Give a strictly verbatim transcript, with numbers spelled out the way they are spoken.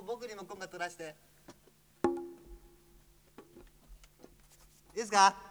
も僕にも今回取らしていいですか。